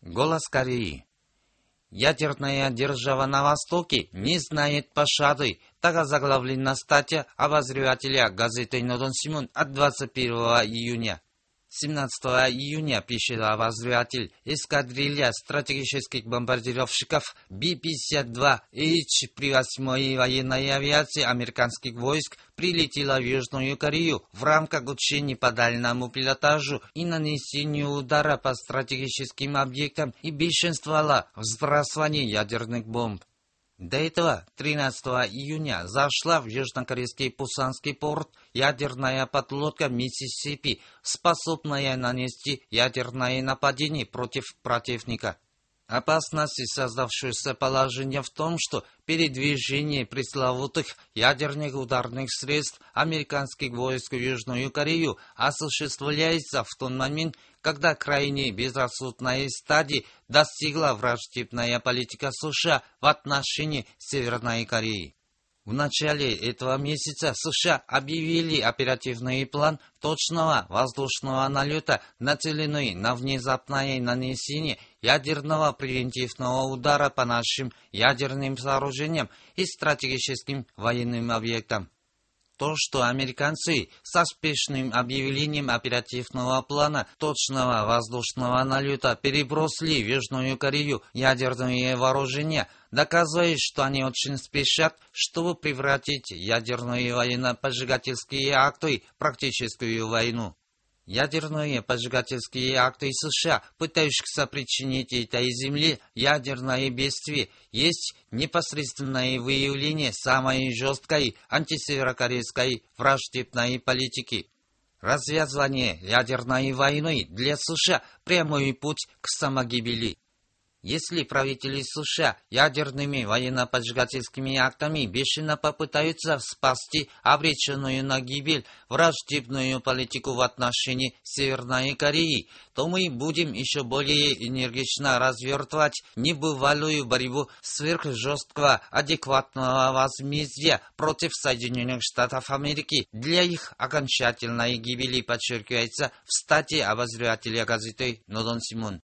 Голос Кореи. Ядерная держава на Востоке не знает пощады. Так озаглавлена статья обозревателя газеты «Нодон Симон» от 21 июня. 17 июня, пишет обозреватель, эскадрилья стратегических бомбардировщиков Би-52H при 8-й военной авиации американских войск прилетела в Южную Корею в рамках учений по дальнему пилотажу и нанесению удара по стратегическим объектам и бесчинствовала в сбрасывании ядерных бомб. До этого 13 июня зашла в южнокорейский Пусанский порт ядерная подлодка «Миссисипи», способная нанести ядерное нападение против противника. Опасность создавшегося положения в том, что передвижение пресловутых ядерных ударных средств американских войск в Южную Корею осуществляется в тот момент, когда крайне безрассудной стадии достигла враждебная политика США в отношении Северной Кореи. В начале этого месяца США объявили оперативный план точного воздушного налета, нацеленный на внезапное нанесение ядерного превентивного удара по нашим ядерным сооружениям и стратегическим военным объектам. То, что американцы со спешным объявлением оперативного плана точного воздушного налета перебросили в Южную Корею ядерные вооружения, доказывает, что они очень спешат, чтобы превратить ядерные военно-поджигательские акты в практическую войну. Ядерные поджигательские акты США, пытающиеся причинить этой земле ядерное бедствие, есть непосредственное выявление самой жесткой антисеверокорейской враждебной политики. Развязывание ядерной войны для США – прямой путь к самогибели. Если правители США ядерными военно-поджигательскими актами бешено попытаются спасти обреченную на гибель враждебную политику в отношении Северной Кореи, то мы будем еще более энергично развертывать небывалую борьбу сверхжесткого адекватного возмездия против Соединенных Штатов Америки для их окончательной гибели, подчеркивается в статье обозревателя газеты «Нодон Симон».